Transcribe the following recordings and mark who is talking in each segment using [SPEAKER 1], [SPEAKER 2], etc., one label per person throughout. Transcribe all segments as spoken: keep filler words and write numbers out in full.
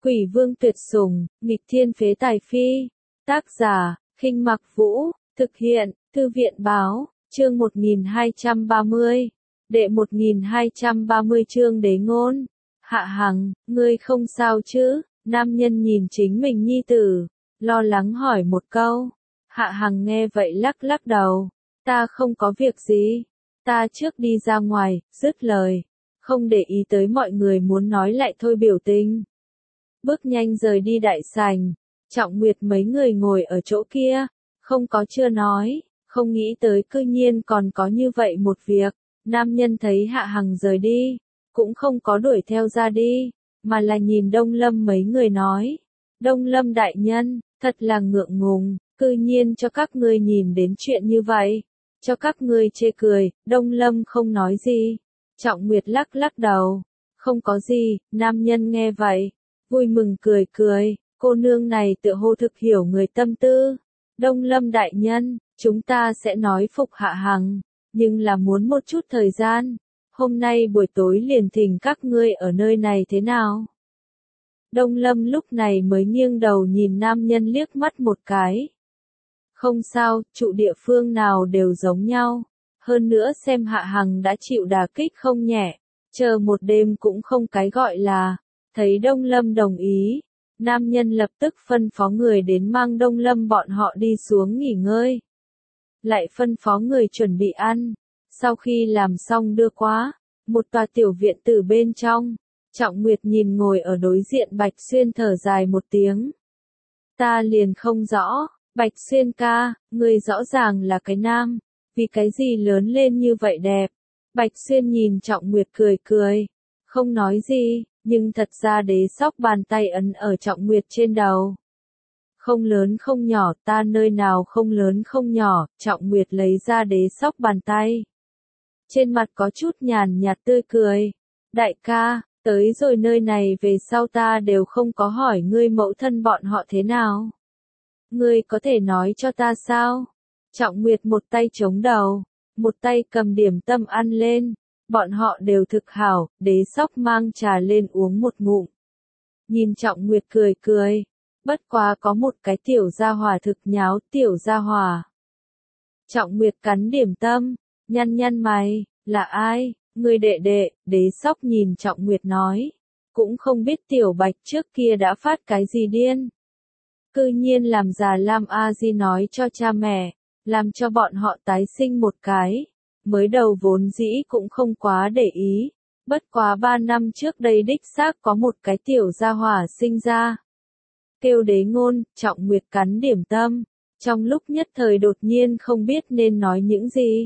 [SPEAKER 1] Quỷ vương tuyệt sủng, nghịch thiên phế tài phi. Tác giả, Khinh Mặc Vũ, thực hiện, Thư viện báo, chương một nghìn hai trăm ba mươi. Đệ một nghìn hai trăm ba mươi chương đế ngôn. Hạ Hằng, ngươi không sao chứ? Nam nhân nhìn chính mình nhi tử, lo lắng hỏi một câu. Hạ Hằng nghe vậy lắc lắc đầu. Ta không có việc gì. Ta trước đi ra ngoài, dứt lời. Không để ý tới mọi người muốn nói lại thôi biểu tình. Bước nhanh rời đi đại sảnh. Trọng Nguyệt mấy người ngồi ở chỗ kia. Không có chưa nói. Không nghĩ tới cư nhiên còn có như vậy một việc. Nam nhân thấy Hạ Hằng rời đi. Cũng không có đuổi theo ra đi. Mà là nhìn Đông Lâm mấy người nói. Đông Lâm đại nhân, thật là ngượng ngùng. Cư nhiên cho các ngươi nhìn đến chuyện như vậy. Cho các ngươi chê cười. Đông Lâm không nói gì. Trọng Nguyệt lắc lắc đầu. Không có gì. Nam nhân nghe vậy. Vui mừng cười cười. Cô nương này tựa hồ thực hiểu người tâm tư. Đông Lâm đại nhân, chúng ta sẽ nói phục Hạ Hằng. Nhưng là muốn một chút thời gian. Hôm nay buổi tối liền thỉnh các ngươi ở nơi này thế nào? Đông Lâm lúc này mới nghiêng đầu nhìn nam nhân liếc mắt một cái. Không sao, trụ địa phương nào đều giống nhau. Hơn nữa xem Hạ Hằng đã chịu đả kích không nhẹ. Chờ một đêm cũng không cái gọi là. Thấy Đông Lâm đồng ý. Nam nhân lập tức phân phó người đến mang Đông Lâm bọn họ đi xuống nghỉ ngơi. Lại phân phó người chuẩn bị ăn. Sau khi làm xong đưa qua. Một tòa tiểu viện từ bên trong. Trọng Nguyệt nhìn ngồi ở đối diện Bạch Xuyên thở dài một tiếng. Ta liền không rõ. Bạch Xuyên ca, người rõ ràng là cái nam. Vì cái gì lớn lên như vậy đẹp. Bạch Xuyên nhìn Trọng Nguyệt cười cười. Không nói gì, nhưng thật ra đế sóc bàn tay ấn ở Trọng Nguyệt trên đầu. Không lớn không nhỏ, ta nơi nào không lớn không nhỏ, Trọng Nguyệt lấy ra đế sóc bàn tay. Trên mặt có chút nhàn nhạt tươi cười. Đại ca, tới rồi nơi này về sau ta đều không có hỏi ngươi mẫu thân bọn họ thế nào. Ngươi có thể nói cho ta sao? Trọng Nguyệt một tay chống đầu, một tay cầm điểm tâm ăn lên. Bọn họ đều thực hảo, đế sóc mang trà lên uống một ngụm. Nhìn Trọng Nguyệt cười cười. Bất quá có một cái tiểu gia hỏa thực nháo tiểu gia hỏa. Trọng Nguyệt cắn điểm tâm, nhăn nhăn mày, là ai? Người đệ đệ, đế sóc nhìn Trọng Nguyệt nói. Cũng không biết tiểu Bạch trước kia đã phát cái gì điên. Cư nhiên làm già Lam A Di nói cho cha mẹ, làm cho bọn họ tái sinh một cái. Mới đầu vốn dĩ cũng không quá để ý. Bất quá ba năm trước đây đích xác có một cái tiểu gia hỏa sinh ra. Kêu đế ngôn, Trọng Nguyệt cắn điểm tâm. Trong lúc nhất thời đột nhiên không biết nên nói những gì.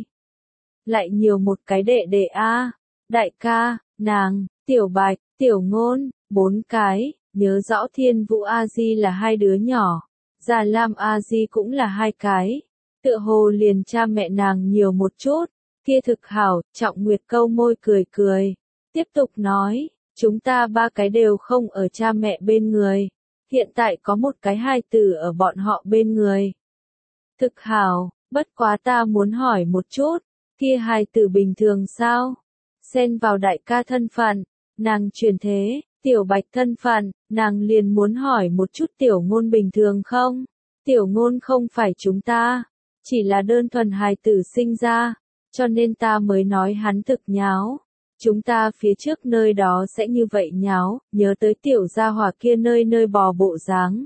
[SPEAKER 1] Lại nhiều một cái đệ đệ a, đại ca, nàng, tiểu Bạch, tiểu Ngôn, bốn cái. Nhớ rõ Thiên Vũ A Di là hai đứa nhỏ. Già Lam A Di cũng là hai cái. Tựa hồ liền cha mẹ nàng nhiều một chút. Kia thực hảo, Trọng Nguyệt câu môi cười cười. Tiếp tục nói, chúng ta ba cái đều không ở cha mẹ bên người. Hiện tại có một cái hài tử ở bọn họ bên người. Thực hảo, bất quá ta muốn hỏi một chút, kia hài tử bình thường sao? Xen vào đại ca thân phận, nàng truyền thế, tiểu Bạch thân phận, nàng liền muốn hỏi một chút tiểu Ngôn bình thường không? Tiểu Ngôn không phải chúng ta, chỉ là đơn thuần hài tử sinh ra. Cho nên ta mới nói hắn thực nháo. Chúng ta phía trước nơi đó sẽ như vậy nháo, nhớ tới tiểu gia hỏa kia nơi nơi bò bộ dáng.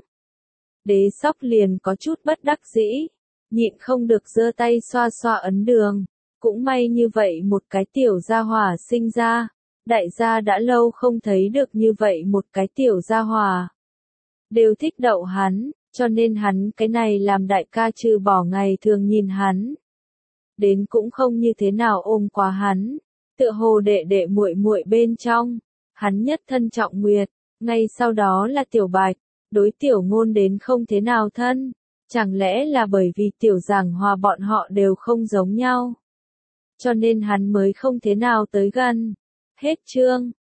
[SPEAKER 1] Đế sóc liền có chút bất đắc dĩ, nhịn không được giơ tay xoa xoa ấn đường. Cũng may như vậy một cái tiểu gia hỏa sinh ra. Đại gia đã lâu không thấy được như vậy một cái tiểu gia hỏa. Đều thích đậu hắn, cho nên hắn cái này làm đại ca trừ bỏ ngày thường nhìn hắn. Đến cũng không như thế nào ôm quá hắn, tựa hồ đệ đệ muội muội bên trong, hắn nhất thân Trọng Nguyệt, ngay sau đó là tiểu Bạch, đối tiểu Ngôn đến không thế nào thân, chẳng lẽ là bởi vì tiểu Giảng Hòa bọn họ đều không giống nhau, cho nên hắn mới không thế nào tới gần. Hết chương.